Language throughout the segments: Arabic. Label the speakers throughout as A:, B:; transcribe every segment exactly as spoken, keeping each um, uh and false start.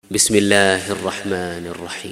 A: بسم الله الرحمن الرحيم.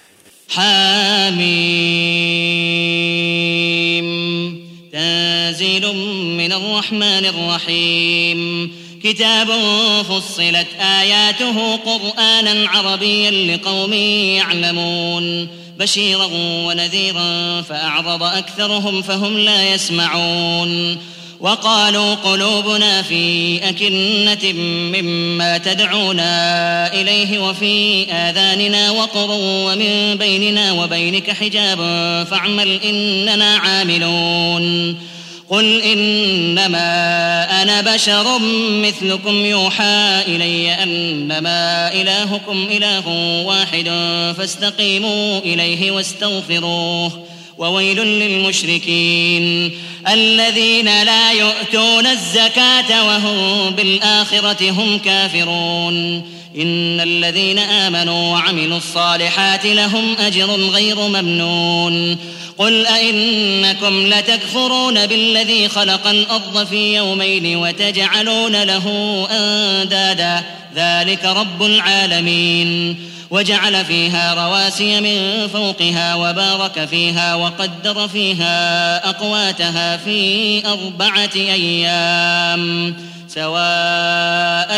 B: حميم تنزيل من الرحمن الرحيم. كتاب فصلت آياته قرآنا عربيا لقوم يعلمون بشيرا ونذيرا فأعرض أكثرهم فهم لا يسمعون. وقالوا قلوبنا في أكنة مما تدعونا إليه وفي آذاننا وقر ومن بيننا وبينك حجاب فاعمل إننا عاملون. قل إنما أنا بشر مثلكم يوحى إلي أنما إلهكم إله واحد فاستقيموا إليه واستغفروه وويل للمشركين الذين لا يؤتون الزكاة وهم بالآخرة هم كافرون. إن الذين آمنوا وعملوا الصالحات لهم أجر غير ممنون. قل أئنكم لتكفرون بالذي خلق الأرض في يومين وتجعلون له أندادا ذلك رب العالمين. وجعل فيها رواسي من فوقها وبارك فيها وقدر فيها أقواتها في أربعة أيام سواء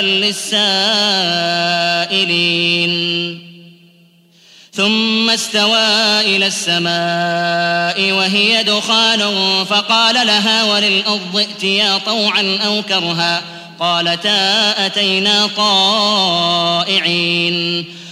B: للسائلين. ثم استوى إلى السماء وهي دخان فقال لها وللأرض ائتيا طوعا أو كرها قالتا أتينا طائعين.